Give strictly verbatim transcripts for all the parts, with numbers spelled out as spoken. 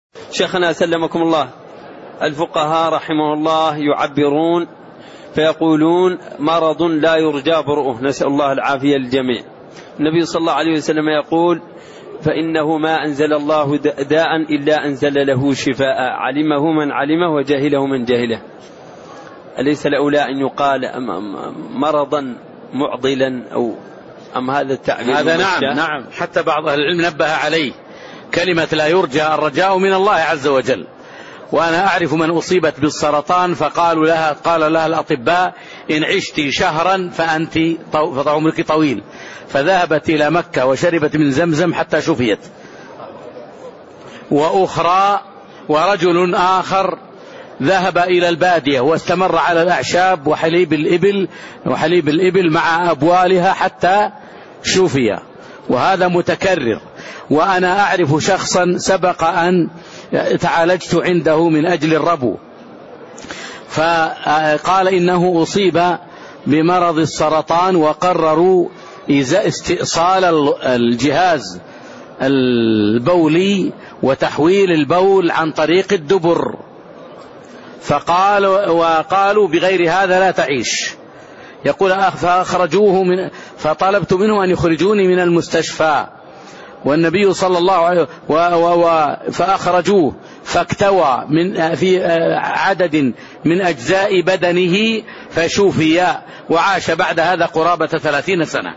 شيخنا سلمكم الله، الفقهاء رحمه الله يعبرون فيقولون مرض لا يرجى برؤه، نسأل الله العافية للجميع. النبي صلى الله عليه وسلم يقول فإنه ما أنزل الله داء إلا أنزل له شفاء، علمه من علمه وجهله من جهله. أليس الأولى أن يقال مرضا معضلا أو أم هذا التعبير؟ هذا نعم نعم حتى بعض أهل العلم نبه عليه، كلمة لا يرجى الرجاء من الله عز وجل. وأنا أعرف من أصيبت بالسرطان فقالوا لها قال لها الأطباء إن عشت شهرا فأنت فعمرك طويل، فذهبت إلى مكة وشربت من زمزم حتى شفيت. وأخرى ورجل آخر ذهب إلى البادية واستمر على الأعشاب وحليب الإبل وحليب الإبل مع أبوالها حتى شفي، وهذا متكرر. وأنا أعرف شخصا سبق أن تعالجت عنده من أجل الربو، فقال إنه أصيب بمرض السرطان وقرروا استئصال الجهاز البولي وتحويل البول عن طريق الدبر، فقال وقالوا بغير هذا لا تعيش. يقول فأخرجوه من فطلبت منه أن يخرجوني من المستشفى، والنبي صلى الله عليه وسلم فأخرجوه فاكتوى من في عدد من أجزاء بدنه فشوفي، وعاش بعد هذا قرابة ثلاثين سنة.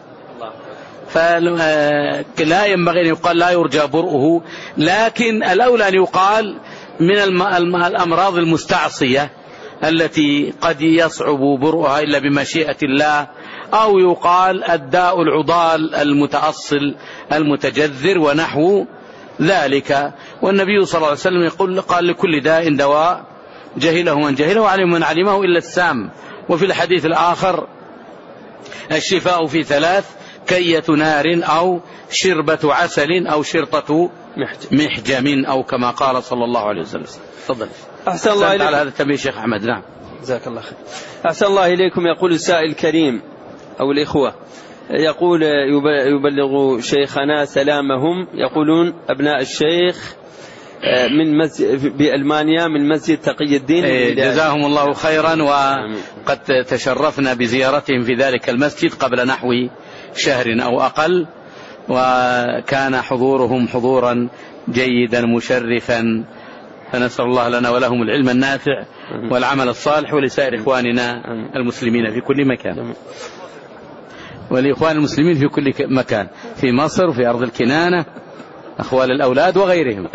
فلا ينبغي أن يقال لا يرجى برؤه، لكن الأولى أن يقال من الأمراض المستعصية التي قد يصعب برؤها إلا بمشيئة الله، أو يقال الداء العضال المتأصل المتجذر ونحو ذلك. والنبي صلى الله عليه وسلم يقول قال لكل داء دواء جهله من جهله وعلم من علمه إلا السام. وفي الحديث الآخر الشفاء في ثلاث: كية نار أو شربة عسل أو شرطة محجم أو كما قال صلى الله عليه وسلم. تفضل. أحسن الله إليكم على هذا التنبيه شيخ أحمد. نعم جزاك الله خير. أحسن الله إليكم. يقول السائل الكريم أو الإخوة، يقول يبلغ شيخنا سلامهم، يقولون أبناء الشيخ من مسجد بألمانيا من مسجد تقي الدين. جزاهم الله خيرا، وقد تشرفنا بزيارتهم في ذلك المسجد قبل نحو شهر أو أقل، وكان حضورهم حضورا جيدا مشرفا، فنسأل الله لنا ولهم العلم النافع والعمل الصالح، ولسائر إخواننا المسلمين في كل مكان، والإخوان المسلمين في كل مكان في مصر وفي أرض الكنانة، أخوال الأولاد وغيرهم.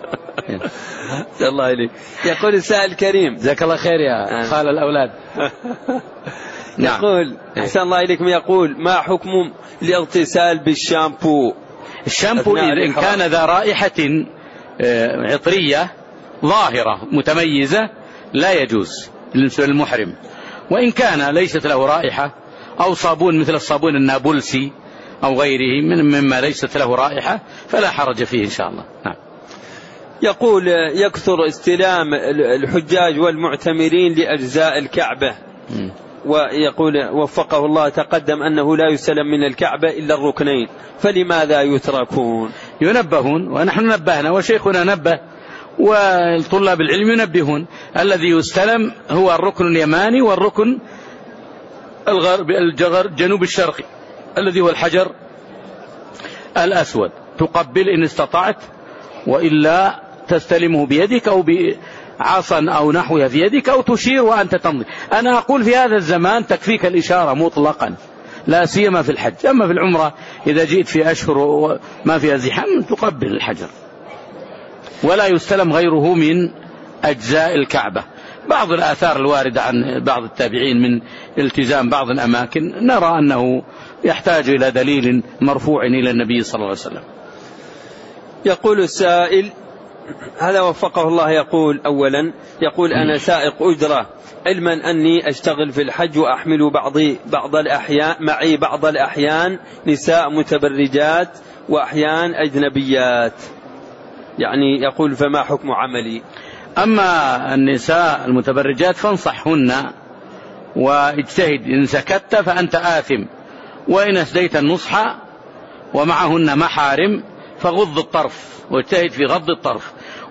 الله إليك. يقول السائل الكريم جزاك الله خير يا خال الأولاد. يقول أحسن الله إليكم، يقول ما حكم الاغتسال بالشامبو؟ الشامبو إن كان ذا رائحة عطرية ظاهرة متميزة لا يجوز للمحرم، وإن كان ليست له رائحة أو صابون مثل الصابون النابلسي أو غيره مما ليست له رائحة فلا حرج فيه إن شاء الله. نعم. يقول يكثر استلام الحجاج والمعتمرين لأجزاء الكعبة، م. ويقول وفقه الله تقدم أنه لا يستلم من الكعبة إلا الركنين، فلماذا يتركون؟ ينبهون، ونحن نبهنا وشيخنا نبه وطلاب العلم ينبهون. الذي يستلم هو الركن اليماني والركن الغرب الجنوب الشرقي الذي هو الحجر الأسود، تقبل إن استطعت، وإلا تستلمه بيدك أو بعصا أو نحوها في يدك أو تشير وأنت تمضي. أنا أقول في هذا الزمان تكفيك الإشارة مطلقا، لا سيما في الحج. أما في العمرة إذا جئت في أشهر ما فيها زحام تقبل الحجر، ولا يستلم غيره من أجزاء الكعبة. بعض الآثار الواردة عن بعض التابعين من التزام بعض الأماكن نرى أنه يحتاج إلى دليل مرفوع إلى النبي صلى الله عليه وسلم. يقول السائل هذا وفقه الله، يقول أولا يقول أنا سائق أجرة، علما أني أشتغل في الحج وأحمل بعضي بعض الأحيان معي بعض الأحيان نساء متبرجات وأحيان أجنبيات، يعني يقول فما حكم عملي؟ أما النساء المتبرجات فانصحهن واجتهد، إن سكت فأنت آثم، وإن أسديت النصح ومعهن محارم فغض الطرف واجتهد في غض الطرف.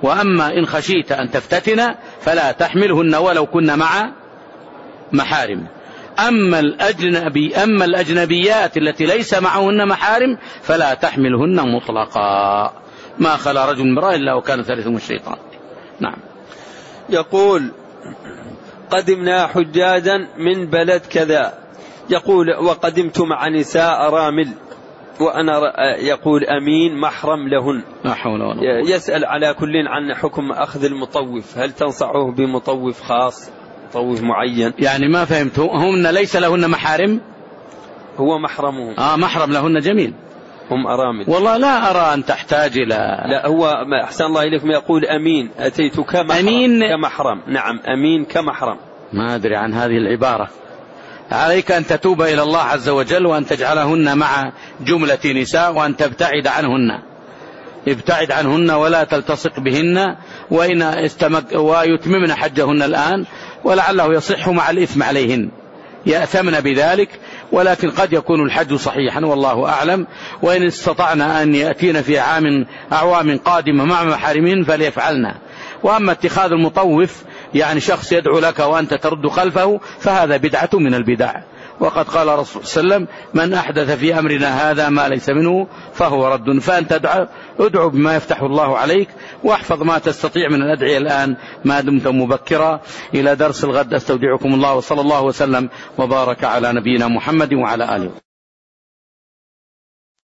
وأما إن خشيت أن تفتتن فلا تحملهن ولو كن مع محارم. أما الأجنبي أما الأجنبيات التي ليس معهن محارم فلا تحملهن مطلقا، ما خلا رجل امرأة إلا وكان ثالثهم الشيطان. نعم. يقول قدمنا حجاجا من بلد كذا، يقول وقدمت مع نساء رامل وأنا يقول أمين محرم لهن، لا حول ولا قوة. يسأل على كل عن حكم أخذ المطوف، هل تنصحه بمطوف خاص مطوف معين؟ يعني ما فهمت، هن ليس لهن محارم؟ هو محرمهم. آه محرم لهن جميل، هم أرامل. والله لا أرى أن تحتاج إلى، لا هو أحسن الله إليكم يقول أمين أتيت كمحرم. أمين كمحرم. نعم أمين كمحرم. ما أدري عن هذه العبارة. عليك أن تتوب إلى الله عز وجل وأن تجعلهن مع جملة نساء وأن تبتعد عنهن، ابتعد عنهن ولا تلتصق بهن، وإن استمك ويتممن حجهن الآن ولعله يصح مع الإثم عليهن، يأثمن بذلك، ولكن قد يكون الحج صحيحا والله أعلم. وإن استطعنا أن يأتين في عام أعوام قادمة مع محارمين فليفعلنا. وأما اتخاذ المطوف يعني شخص يدعو لك وأنت ترد خلفه فهذا بدعة من البدع، وقد قال رسول صلى الله عليه وسلم من أحدث في أمرنا هذا ما ليس منه فهو رد. فأنت ادعو بما يفتح الله عليك، واحفظ ما تستطيع من الأدعية الآن ما دمت مبكرا. إلى درس الغد، أستودعكم الله، وصلى الله وسلم وبارك على نبينا محمد وعلى آله.